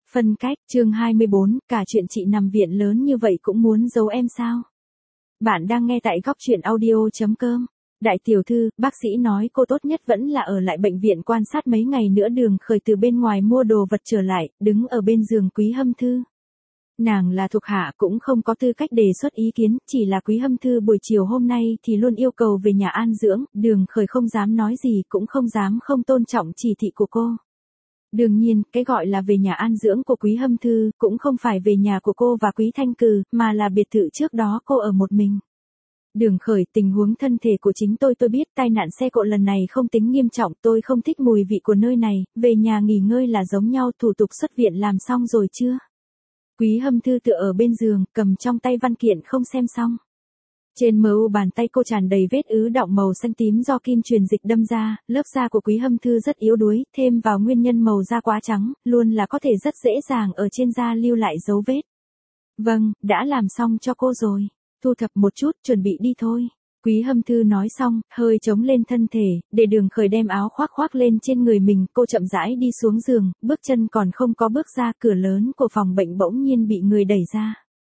Phân cách, chương 24, cả chuyện chị nằm viện lớn như vậy cũng muốn giấu em sao? Bạn đang nghe tại góc chuyện audio.com. Đại tiểu thư, bác sĩ nói cô tốt nhất vẫn là ở lại bệnh viện quan sát mấy ngày nữa. Đường Khởi từ bên ngoài mua đồ vật trở lại, đứng ở bên giường Quý Hâm Thư. Nàng là thuộc hạ cũng không có tư cách đề xuất ý kiến, chỉ là Quý Hâm Thư buổi chiều hôm nay thì luôn yêu cầu về nhà an dưỡng, Đường Khởi không dám nói gì cũng không dám không tôn trọng chỉ thị của cô. Đương nhiên, cái gọi là về nhà an dưỡng của Quý Hâm Thư cũng không phải về nhà của cô và Quý Thanh Cừ, mà là biệt thự trước đó cô ở một mình. Đường Khởi, tình huống thân thể của chính tôi biết tai nạn xe cộ lần này không tính nghiêm trọng, tôi không thích mùi vị của nơi này, về nhà nghỉ ngơi là giống nhau. Thủ tục xuất viện làm xong rồi chưa? Quý Hâm Thư tựa ở bên giường, cầm trong tay văn kiện không xem xong. Trên mu bàn tay cô tràn đầy vết ứ đọng màu xanh tím do kim truyền dịch đâm ra, lớp da của Quý Hâm Thư rất yếu đuối, thêm vào nguyên nhân màu da quá trắng, luôn là có thể rất dễ dàng ở trên da lưu lại dấu vết. Vâng, đã làm xong cho cô rồi. Thu thập một chút, chuẩn bị đi thôi. Quý Hâm Thư nói xong, hơi chống lên thân thể, để Đường Khởi đem áo khoác lên trên người mình, cô chậm rãi đi xuống giường, bước chân còn không có bước ra, cửa lớn của phòng bệnh bỗng nhiên bị người đẩy ra.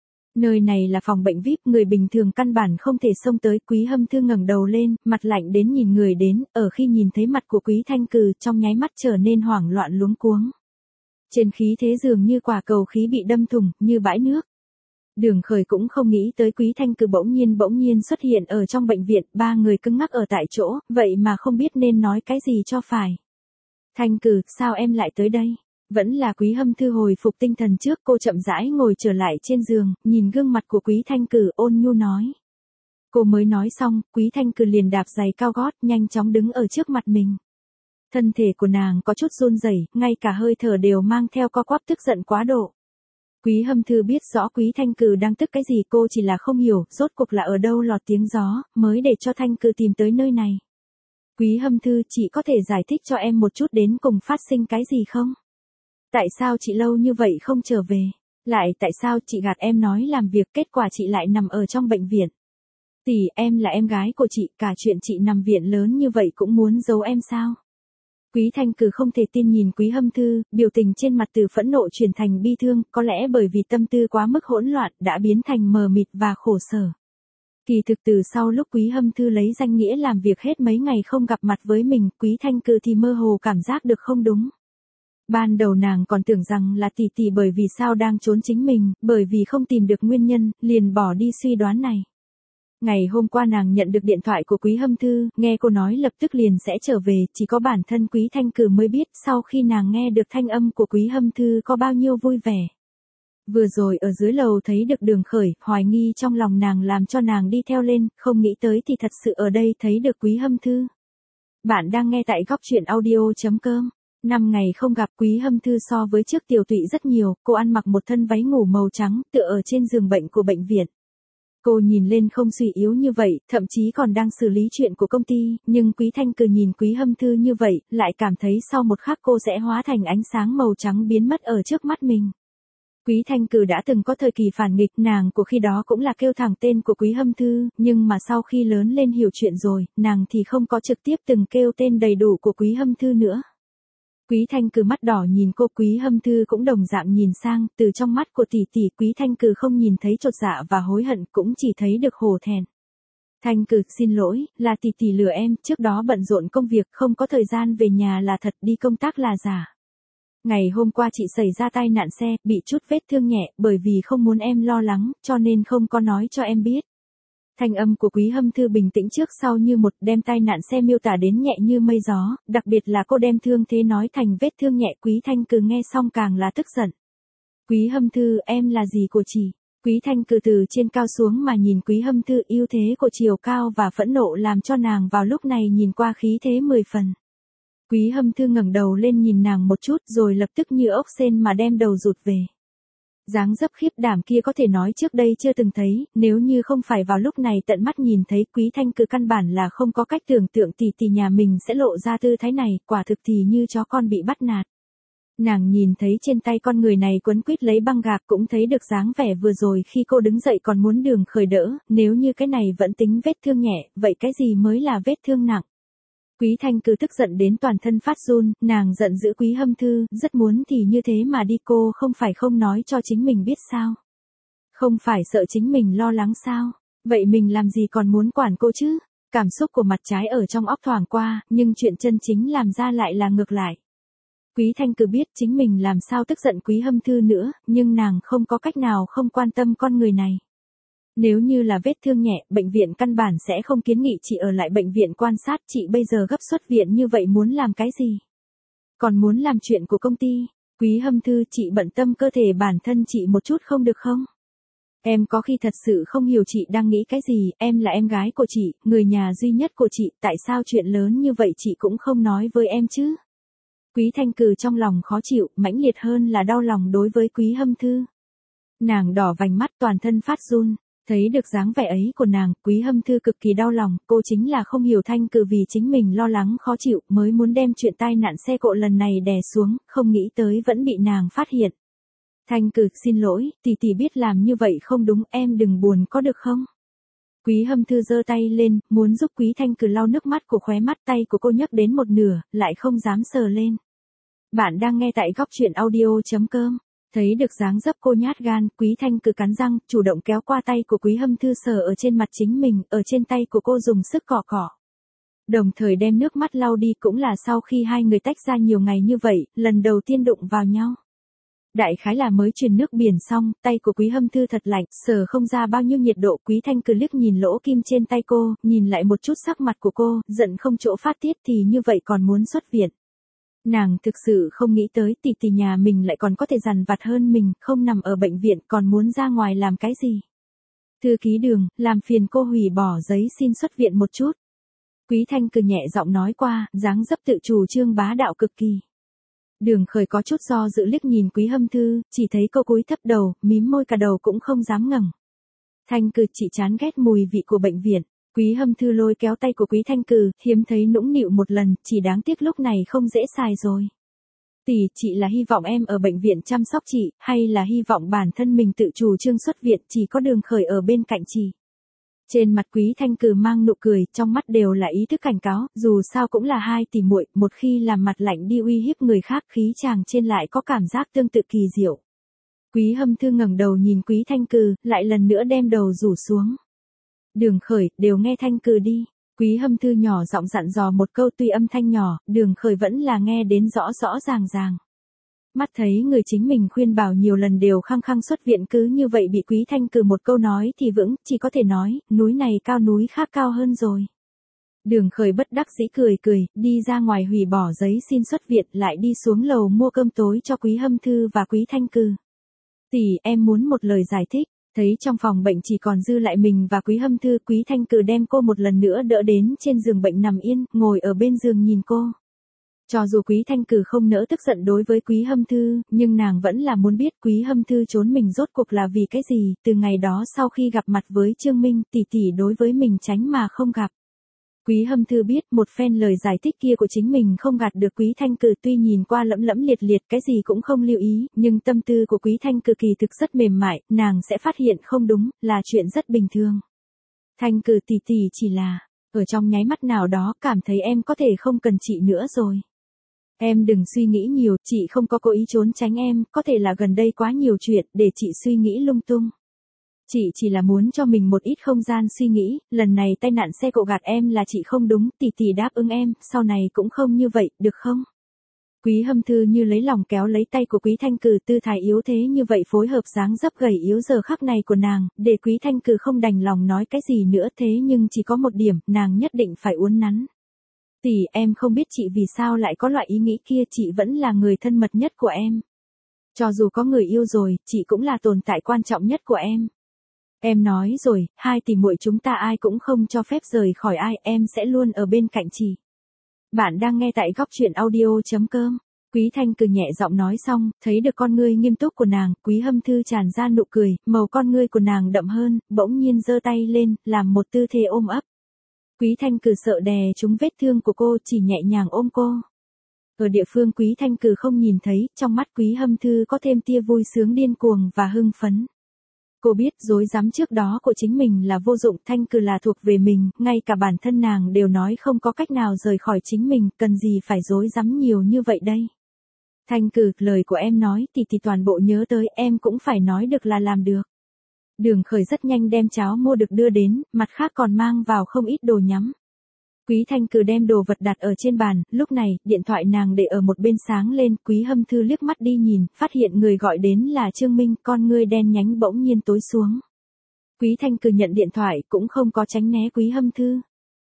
Nơi này là phòng bệnh VIP, người bình thường căn bản không thể xông tới. Quý Hâm Thư ngẩng đầu lên, mặt lạnh đến nhìn người đến, ở khi nhìn thấy mặt của Quý Thanh Cừ, trong nháy mắt trở nên hoảng loạn luống cuống. Trên khí thế dường như quả cầu khí bị đâm thủng, như bãi nước. Đường Khởi cũng không nghĩ tới Quý Thanh Cừ bỗng nhiên xuất hiện ở trong bệnh viện, ba người cứng ngắc ở tại chỗ, vậy mà không biết nên nói cái gì cho phải. Thanh Cừ, sao em lại tới đây? Vẫn là Quý Hâm Thư hồi phục tinh thần trước, cô chậm rãi ngồi trở lại trên giường, nhìn gương mặt của Quý Thanh Cừ ôn nhu nói. Cô mới nói xong, Quý Thanh Cừ liền đạp giày cao gót, nhanh chóng đứng ở trước mặt mình. Thân thể của nàng có chút run rẩy, ngay cả hơi thở đều mang theo co quắp, tức giận quá độ. Quý Hâm Thư biết rõ Quý Thanh Cừ đang tức cái gì, cô chỉ là không hiểu, rốt cuộc là ở đâu lọt tiếng gió, mới để cho Thanh Cừ tìm tới nơi này. Quý Hâm Thư, chị có thể giải thích cho em một chút đến cùng phát sinh cái gì không? Tại sao chị lâu như vậy không trở về? Lại tại sao chị gạt em nói làm việc, kết quả chị lại nằm ở trong bệnh viện? Tỷ, em là em gái của chị, cả chuyện chị nằm viện lớn như vậy cũng muốn giấu em sao? Quý Thanh Cừ không thể tin nhìn Quý Hâm Thư, biểu tình trên mặt từ phẫn nộ chuyển thành bi thương, có lẽ bởi vì tâm tư quá mức hỗn loạn, đã biến thành mờ mịt và khổ sở. Kỳ thực từ sau lúc Quý Hâm Thư lấy danh nghĩa làm việc hết mấy ngày không gặp mặt với mình, Quý Thanh Cừ thì mơ hồ cảm giác được không đúng. Ban đầu nàng còn tưởng rằng là tỷ bởi vì sao đang trốn chính mình, bởi vì không tìm được nguyên nhân, liền bỏ đi suy đoán này. Ngày hôm qua nàng nhận được điện thoại của Quý Hâm Thư, nghe cô nói lập tức liền sẽ trở về, chỉ có bản thân Quý Thanh Cừ mới biết sau khi nàng nghe được thanh âm của Quý Hâm Thư có bao nhiêu vui vẻ. Vừa rồi ở dưới lầu thấy được Đường Khởi, hoài nghi trong lòng nàng làm cho nàng đi theo lên, không nghĩ tới thì thật sự ở đây thấy được Quý Hâm Thư. Bạn đang nghe tại góc chuyện audio.com. 5 ngày không gặp, Quý Hâm Thư so với trước tiểu tụy rất nhiều, cô ăn mặc một thân váy ngủ màu trắng, tựa ở trên giường bệnh của bệnh viện. Cô nhìn lên không suy yếu như vậy, thậm chí còn đang xử lý chuyện của công ty, nhưng Quý Thanh Cừ nhìn Quý Hâm Thư như vậy, lại cảm thấy sau một khắc cô sẽ hóa thành ánh sáng màu trắng biến mất ở trước mắt mình. Quý Thanh Cừ đã từng có thời kỳ phản nghịch, nàng của khi đó cũng là kêu thẳng tên của Quý Hâm Thư, nhưng mà sau khi lớn lên hiểu chuyện rồi, nàng thì không có trực tiếp từng kêu tên đầy đủ của Quý Hâm Thư nữa. Quý Thanh Cừ mắt đỏ nhìn cô, Quý Hâm Thư cũng đồng dạng nhìn sang, từ trong mắt của tỷ, Quý Thanh Cừ không nhìn thấy chột dạ và hối hận, cũng chỉ thấy được hổ thẹn. Thanh Cừ, xin lỗi, là tỷ lừa em, trước đó bận rộn công việc, không có thời gian về nhà là thật, đi công tác là giả. Ngày hôm qua chị xảy ra tai nạn xe, bị chút vết thương nhẹ, bởi vì không muốn em lo lắng, cho nên không có nói cho em biết. Thanh âm của Quý Hâm Thư bình tĩnh trước sau như một, đem tai nạn xe miêu tả đến nhẹ như mây gió, đặc biệt là cô đem thương thế nói thành vết thương nhẹ. Quý Thanh Cừ nghe xong càng là tức giận. Quý Hâm Thư, em là gì của chị? Quý Thanh Cừ từ trên cao xuống mà nhìn Quý Hâm Thư, ưu thế của chiều cao và phẫn nộ làm cho nàng vào lúc này nhìn qua khí thế 10 phần. Quý Hâm Thư ngẩng đầu lên nhìn nàng một chút rồi lập tức như ốc sên mà đem đầu rụt về. Dáng dấp khiếp đảm kia có thể nói trước đây chưa từng thấy, nếu như không phải vào lúc này tận mắt nhìn thấy, Quý Thanh Cừ căn bản là không có cách tưởng tượng tỷ nhà mình sẽ lộ ra tư thái này, quả thực thì như chó con bị bắt nạt. Nàng nhìn thấy trên tay con người này quấn quýt lấy băng gạc, cũng thấy được dáng vẻ vừa rồi khi cô đứng dậy còn muốn Đường Khởi đỡ, nếu như cái này vẫn tính vết thương nhẹ, vậy cái gì mới là vết thương nặng? Quý Thanh Cử tức giận đến toàn thân phát run, nàng giận dữ Quý Hâm Thư, rất muốn thì như thế mà đi, cô không phải không nói cho chính mình biết sao? Không phải sợ chính mình lo lắng sao? Vậy mình làm gì còn muốn quản cô chứ? Cảm xúc của mặt trái ở trong óc thoảng qua, nhưng chuyện chân chính làm ra lại là ngược lại. Quý Thanh Cử biết chính mình làm sao tức giận Quý Hâm Thư nữa, nhưng nàng không có cách nào không quan tâm con người này. Nếu như là vết thương nhẹ, bệnh viện căn bản sẽ không kiến nghị chị ở lại bệnh viện quan sát, chị bây giờ gấp xuất viện như vậy muốn làm cái gì? Còn muốn làm chuyện của công ty. Quý Hâm Thư, chị bận tâm cơ thể bản thân chị một chút không được không? Em có khi thật sự không hiểu chị đang nghĩ cái gì, em là em gái của chị, người nhà duy nhất của chị, tại sao chuyện lớn như vậy chị cũng không nói với em chứ? Quý Thanh Cử trong lòng khó chịu, mãnh liệt hơn là đau lòng đối với Quý Hâm Thư. Nàng đỏ vành mắt toàn thân phát run, thấy được dáng vẻ ấy của nàng, Quý Hâm Thư cực kỳ đau lòng, cô chính là không hiểu Thanh Cử vì chính mình lo lắng khó chịu mới muốn đem chuyện tai nạn xe cộ lần này đè xuống, không nghĩ tới vẫn bị nàng phát hiện. Thanh Cử, xin lỗi, tỷ biết làm như vậy không đúng, em đừng buồn có được không? Quý Hâm Thư giơ tay lên, muốn giúp Quý Thanh Cử lau nước mắt của khóe mắt, tay của cô nhấc đến một nửa, lại không dám sờ lên. Bạn đang nghe tại góc truyện audio.com. Thấy được dáng dấp cô nhát gan, Quý Thanh Cử cắn răng, chủ động kéo qua tay của Quý Hâm Thư sờ ở trên mặt chính mình, ở trên tay của cô dùng sức cọ cọ. Đồng thời đem nước mắt lau đi, cũng là sau khi hai người tách ra nhiều ngày như vậy, lần đầu tiên đụng vào nhau. Đại khái là mới truyền nước biển xong, tay của Quý Hâm Thư thật lạnh, sờ không ra bao nhiêu nhiệt độ. Quý Thanh Cử liếc nhìn lỗ kim trên tay cô, nhìn lại một chút sắc mặt của cô, giận không chỗ phát tiết, thì như vậy còn muốn xuất viện. Nàng thực sự không nghĩ tới tỷ nhà mình lại còn có thể dằn vặt hơn mình, không nằm ở bệnh viện còn muốn ra ngoài làm cái gì. Thư ký Đường, làm phiền cô hủy bỏ giấy xin xuất viện một chút. Quý Thanh Cử nhẹ giọng nói qua, dáng dấp tự chủ trương bá đạo cực kỳ. Đường Khởi có chút do dự liếc nhìn Quý Hâm Thư, chỉ thấy cô cúi thấp đầu, mím môi cả đầu cũng không dám ngẩng. Thanh Cử, chị chán ghét mùi vị của bệnh viện. Quý Hâm Thư lôi kéo tay của Quý Thanh Cử, hiếm thấy nũng nịu một lần, chỉ đáng tiếc lúc này không dễ xài rồi. Tỷ, chị là hy vọng em ở bệnh viện chăm sóc chị, hay là hy vọng bản thân mình tự chủ trương xuất viện, chỉ có Đường Khởi ở bên cạnh chị. Trên mặt Quý Thanh Cử mang nụ cười, trong mắt đều là ý thức cảnh cáo, dù sao cũng là hai tỷ muội, một khi làm mặt lạnh đi uy hiếp người khác, khí chàng trên lại có cảm giác tương tự kỳ diệu. Quý Hâm Thư ngẩng đầu nhìn Quý Thanh Cử, lại lần nữa đem đầu rủ xuống. Đường Khởi, đều nghe Thanh Cử đi. Quý Hâm Thư nhỏ giọng dặn dò một câu, tuy âm thanh nhỏ, Đường Khởi vẫn là nghe đến rõ rõ ràng ràng. Mắt thấy người chính mình khuyên bảo nhiều lần đều khăng khăng xuất viện, cứ như vậy bị Quý Thanh Cử một câu nói thì vững, chỉ có thể nói, núi này cao núi khác cao hơn rồi. Đường Khởi bất đắc dĩ cười, đi ra ngoài hủy bỏ giấy xin xuất viện, lại đi xuống lầu mua cơm tối cho Quý Hâm Thư và Quý Thanh Cử. Tỷ, em muốn một lời giải thích. Thấy trong phòng bệnh chỉ còn dư lại mình và Quý Hâm Thư, Quý Thanh Cử đem cô một lần nữa đỡ đến trên giường bệnh nằm yên, ngồi ở bên giường nhìn cô. Cho dù Quý Thanh Cử không nỡ tức giận đối với Quý Hâm Thư, nhưng nàng vẫn là muốn biết Quý Hâm Thư trốn mình rốt cuộc là vì cái gì. Từ ngày đó sau khi gặp mặt với Trương Minh, tỷ đối với mình tránh mà không gặp. Quý Hâm Thư biết một phen lời giải thích kia của chính mình không gạt được Quý Thanh Cử, tuy nhìn qua lẫm lẫm liệt liệt cái gì cũng không lưu ý, nhưng tâm tư của Quý Thanh Cử kỳ thực rất mềm mại, nàng sẽ phát hiện không đúng, là chuyện rất bình thường. Thanh Cử tỷ chỉ là, ở trong nháy mắt nào đó cảm thấy em có thể không cần chị nữa rồi. Em đừng suy nghĩ nhiều, chị không có cố ý trốn tránh em, có thể là gần đây quá nhiều chuyện để chị suy nghĩ lung tung. Chị chỉ là muốn cho mình một ít không gian suy nghĩ, lần này tai nạn xe cộ gạt em là chị không đúng, tỷ đáp ứng em, sau này cũng không như vậy, được không? Quý Hâm Thư như lấy lòng kéo lấy tay của Quý Thanh Cử, tư thái yếu thế như vậy phối hợp dáng dấp gầy yếu giờ khắc này của nàng, để Quý Thanh Cử không đành lòng nói cái gì nữa, thế nhưng chỉ có một điểm, nàng nhất định phải uốn nắn. Tỷ, em không biết chị vì sao lại có loại ý nghĩ kia, chị vẫn là người thân mật nhất của em. Cho dù có người yêu rồi, chị cũng là tồn tại quan trọng nhất của em. Em nói rồi, hai tỷ muội chúng ta ai cũng không cho phép rời khỏi ai, em sẽ luôn ở bên cạnh chị. Bạn đang nghe tại góc truyện audio.com. Quý Thanh Cử nhẹ giọng nói xong, thấy được con ngươi nghiêm túc của nàng, Quý Hâm Thư tràn ra nụ cười, màu con ngươi của nàng đậm hơn, bỗng nhiên giơ tay lên, làm một tư thế ôm ấp. Quý Thanh Cử sợ đè trúng vết thương của cô, chỉ nhẹ nhàng ôm cô. Ở địa phương Quý Thanh Cử không nhìn thấy, trong mắt Quý Hâm Thư có thêm tia vui sướng điên cuồng và hưng phấn. Cô biết dối dám trước đó của chính mình là vô dụng, Thanh Cử là thuộc về mình, ngay cả bản thân nàng đều nói không có cách nào rời khỏi chính mình, cần gì phải dối dám nhiều như vậy đây. Thanh Cử, lời của em nói thì toàn bộ nhớ tới, em cũng phải nói được là làm được. Đường Khởi rất nhanh đem cháo mua được đưa đến, mặt khác còn mang vào không ít đồ nhắm. Quý Thanh Cử đem đồ vật đặt ở trên bàn, lúc này, điện thoại nàng để ở một bên sáng lên, Quý Hâm Thư liếc mắt đi nhìn, phát hiện người gọi đến là Trương Minh, con ngươi đen nhánh bỗng nhiên tối xuống. Quý Thanh Cử nhận điện thoại, cũng không có tránh né Quý Hâm Thư.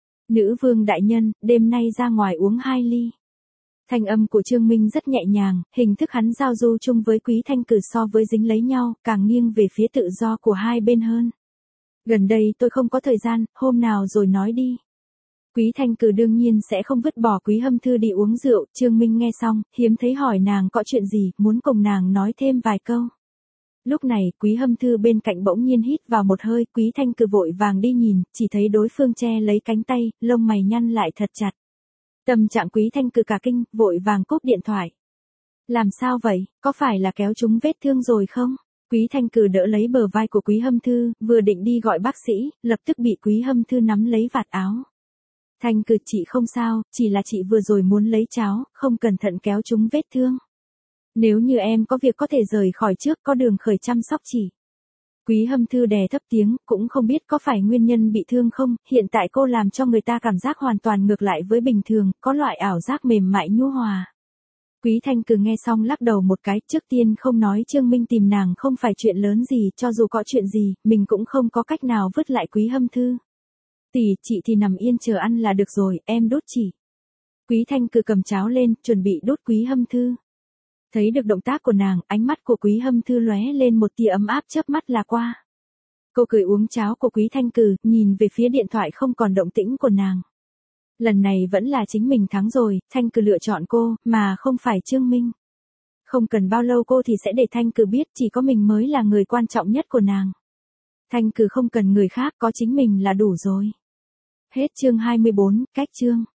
Nữ vương đại nhân, đêm nay ra ngoài uống 2 ly. Thanh âm của Trương Minh rất nhẹ nhàng, hình thức hắn giao du chung với Quý Thanh Cử so với dính lấy nhau, càng nghiêng về phía tự do của hai bên hơn. Gần đây tôi không có thời gian, hôm nào rồi nói đi. Quý Thanh Cử đương nhiên sẽ không vứt bỏ Quý Hâm Thư đi uống rượu, Trương Minh nghe xong, hiếm thấy hỏi nàng có chuyện gì, muốn cùng nàng nói thêm vài câu. Lúc này, Quý Hâm Thư bên cạnh bỗng nhiên hít vào một hơi, Quý Thanh Cử vội vàng đi nhìn, chỉ thấy đối phương che lấy cánh tay, lông mày nhăn lại thật chặt. Tâm trạng Quý Thanh Cử cả kinh, vội vàng cúp điện thoại. Làm sao vậy, có phải là kéo trúng vết thương rồi không? Quý Thanh Cử đỡ lấy bờ vai của Quý Hâm Thư, vừa định đi gọi bác sĩ, lập tức bị Quý Hâm Thư nắm lấy vạt áo. Thanh Cử, chị không sao, chỉ là chị vừa rồi muốn lấy cháo, không cẩn thận kéo trúng vết thương. Nếu như em có việc có thể rời khỏi trước, có Đường Khởi chăm sóc chị. Quý Hâm Thư đè thấp tiếng, cũng không biết có phải nguyên nhân bị thương không, hiện tại cô làm cho người ta cảm giác hoàn toàn ngược lại với bình thường, có loại ảo giác mềm mại nhu hòa. Quý Thanh Cử nghe xong lắc đầu một cái, trước tiên không nói Trương Minh tìm nàng không phải chuyện lớn gì, cho dù có chuyện gì, mình cũng không có cách nào vứt lại Quý Hâm Thư. Tỷ, chị thì nằm yên chờ ăn là được rồi, em đút chỉ. Quý Thanh Cử cầm cháo lên, chuẩn bị đút Quý Hâm Thư. Thấy được động tác của nàng, ánh mắt của Quý Hâm Thư lóe lên một tia ấm áp chớp mắt là qua. Cô cười uống cháo của Quý Thanh Cử, nhìn về phía điện thoại không còn động tĩnh của nàng. Lần này vẫn là chính mình thắng rồi, Thanh Cử lựa chọn cô, mà không phải Trương Minh. Không cần bao lâu cô thì sẽ để Thanh Cử biết chỉ có mình mới là người quan trọng nhất của nàng. Thanh Cử không cần người khác, có chính mình là đủ rồi. Hết chương 24, cách chương.